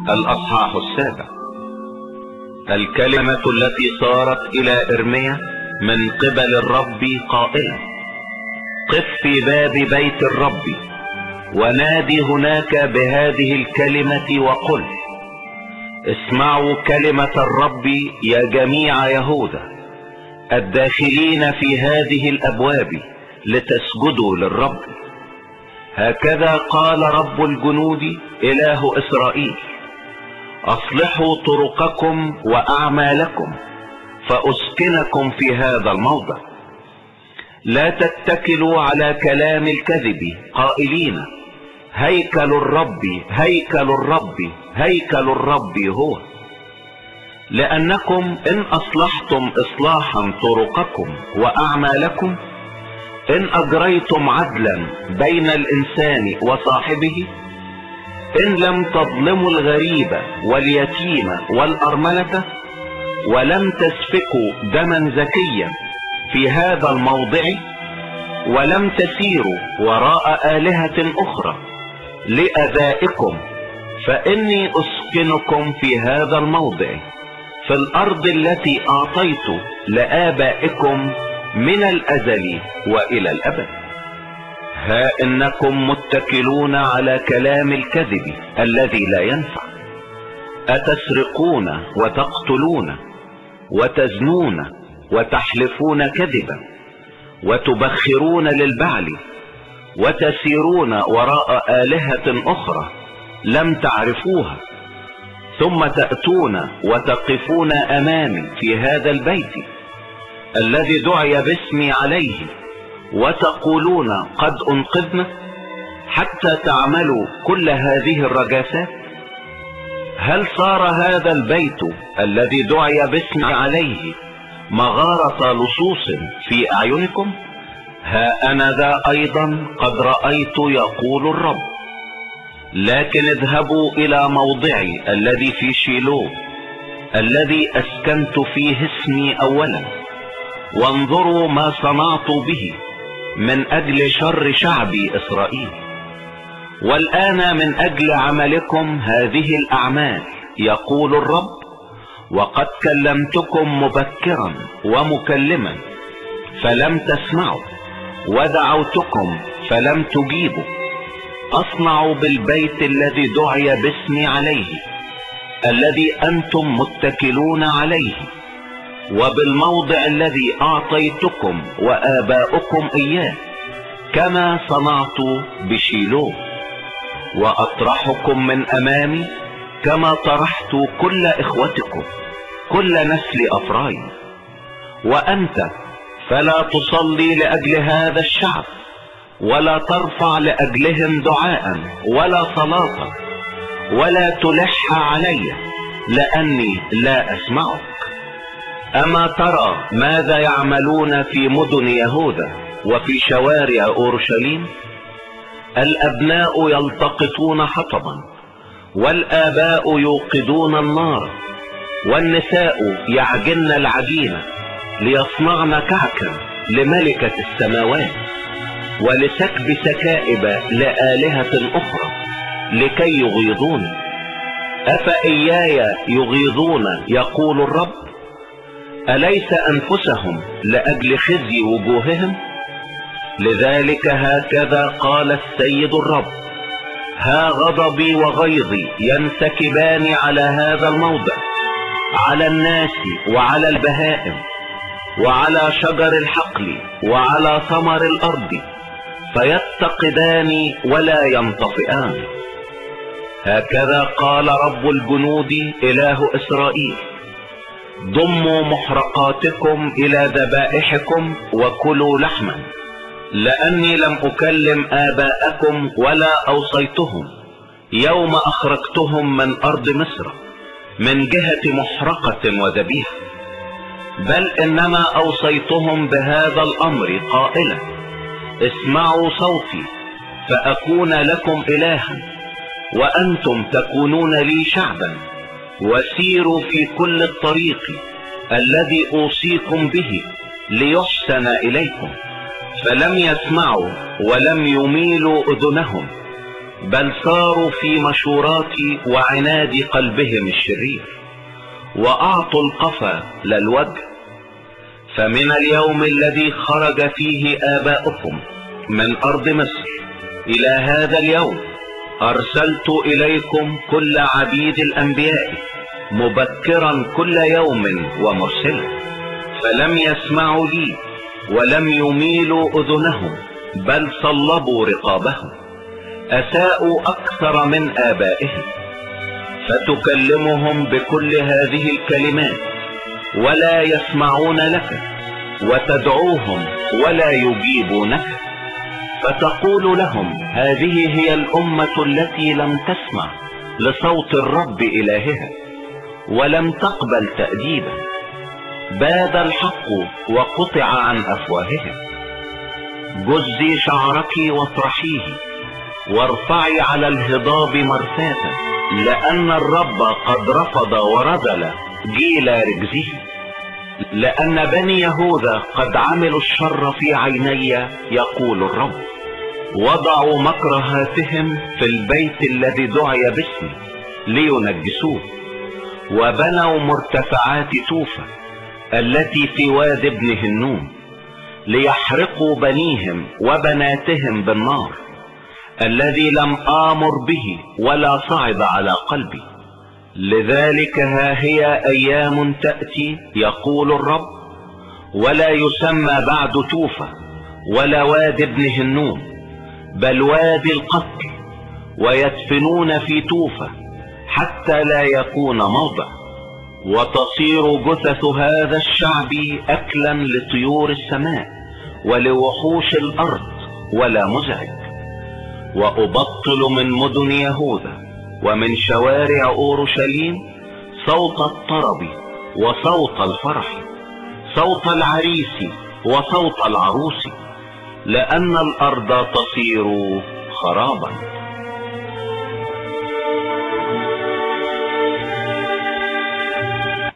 الأصحاح 7. الكلمة التي صارت إلى إرميا من قبل الرب قائلة: قف في باب بيت الرب ونادي هناك بهذه الكلمة وقل: اسمعوا كلمة الرب يا جميع يهوذا الداخلين في هذه الأبواب لتسجدوا للرب. هكذا قال رب الجنود إله إسرائيل: أصلحوا طرقكم وأعمالكم فأسكنكم في هذا الموضع. لا تتكلوا على كلام الكذب قائلين: هيكل الرب هيكل الرب هيكل الرب هو. لأنكم إن أصلحتم إصلاحا طرقكم وأعمالكم، إن أجريتم عدلا بين الإنسان وصاحبه، إن لم تظلموا الغريب واليتيم والأرملة، ولم تسفكوا دما زكيا في هذا الموضع، ولم تسيروا وراء آلهة أخرى لأذائكم، فإني أسكنكم في هذا الموضع في الأرض التي أعطيت لآبائكم من الأزل وإلى الأبد. ها إنكم متكلون على كلام الكذب الذي لا ينفع. أتسرقون وتقتلون وتزنون وتحلفون كذبا وتبخرون للبعل وتسيرون وراء آلهة أخرى لم تعرفوها، ثم تأتون وتقفون أمامي في هذا البيت الذي دعي باسمي عليه وتقولون قد أنقذنا، حتى تعملوا كل هذه الرجاسات. هل صار هذا البيت الذي دعي باسمي عليه مغارة لصوص في أعينكم؟ ها أنا ذا أيضا قد رأيت يقول الرب. لكن اذهبوا إلى موضعي الذي في شيلو الذي أسكنت فيه اسمي أولا، وانظروا ما صنعت به من أجل شر شعبي إسرائيل. والآن من أجل عملكم هذه الأعمال يقول الرب: وقد كلمتكم مبكرا ومكلما فلم تسمعوا، ودعوتكم فلم تجيبوا. أصنع بالبيت الذي دعي باسمي عليه الذي أنتم متكلون عليه، وبالموضع الذي أعطيتكم وآباؤكم إياه، كما صنعت بشيلو. وأطرحكم من أمامي كما طرحت كل إخوتكم كل نسل أفرايم. وأنت فلا تصلي لأجل هذا الشعب، ولا ترفع لأجلهم دعاء ولا صلاة، ولا تلح علي، لأني لا أسمعك. أما ترى ماذا يعملون في مدن يهوذا وفي شوارع أورشليم؟ الأبناء يلتقطون حطبا، والآباء يوقدون النار، والنساء يعجن العجينة ليصنعن كعكا لملكة السماوات، ولسكب سكائب لآلهة أخرى لكي يغيظون. أفإياي يغيظون يقول الرب؟ أليس أنفسهم لأجل خزي وجوههم؟ لذلك هكذا قال السيد الرب: ها غضبي وغيظي ينسكبان على هذا الموضع، على الناس وعلى البهائم وعلى شجر الحقل وعلى ثمر الأرض، فيتقدان ولا ينطفئان. هكذا قال رب الجنود إله إسرائيل: ضموا محرقاتكم إلى ذبائحكم وكلوا لحما، لأني لم أكلم آباءكم ولا أوصيتهم يوم أخرجتهم من أرض مصر من جهة محرقة وذبيحة، بل إنما أوصيتهم بهذا الأمر قائلا: اسمعوا صوتي فأكون لكم إلها، وأنتم تكونون لي شعبا، وسيروا في كل الطريق الذي أوصيكم به ليحسن إليكم. فلم يسمعوا ولم يميلوا أذنهم، بل ساروا في مشورات وعناد قلبهم الشرير، واعطوا القفا لا الوجه. فمن اليوم الذي خرج فيه آباؤكم من أرض مصر إلى هذا اليوم أرسلت إليكم كل عبيد الأنبياء مبكرا كل يوم ومرسلا، فلم يسمعوا لي ولم يميلوا أذنهم، بل صلبوا رقابهم، أساءوا أكثر من آبائهم. فتكلمهم بكل هذه الكلمات ولا يسمعون لك، وتدعوهم ولا يجيبونك. فتقول لهم هذه هي الأمة التي لم تسمع لصوت الرب إلهها ولم تقبل تأديبا. باد الحق وقطع عن أفواههم. جزي شعرك واطرحيه، وارفعي على الهضاب مرفاتا، لأن الرب قد رفض ورذل جيل رجزه. لأن بني يهوذا قد عملوا الشر في عيني، يقول الرب. وضعوا مكرهاتهم في البيت الذي دعي باسمي لينجسوه، وبنوا مرتفعات توفى التي في واد ابن هنوم، ليحرقوا بنيهم وبناتهم بالنار، الذي لم آمر به ولا صعد على قلبي. لذلك ها هي أيام تأتي، يقول الرب، ولا يسمى بعد توفى ولا واد ابن هنوم، بل وادي القتل، ويدفنون في توفى حتى لا يكون موضع. وتصير جثث هذا الشعب أكلا لطيور السماء ولوحوش الأرض ولا مزعج. وأبطل من مدن يهوذا ومن شوارع أورشليم صوت الطرب وصوت الفرح، صوت العريس وصوت العروس، لأن الأرض تصير خرابا.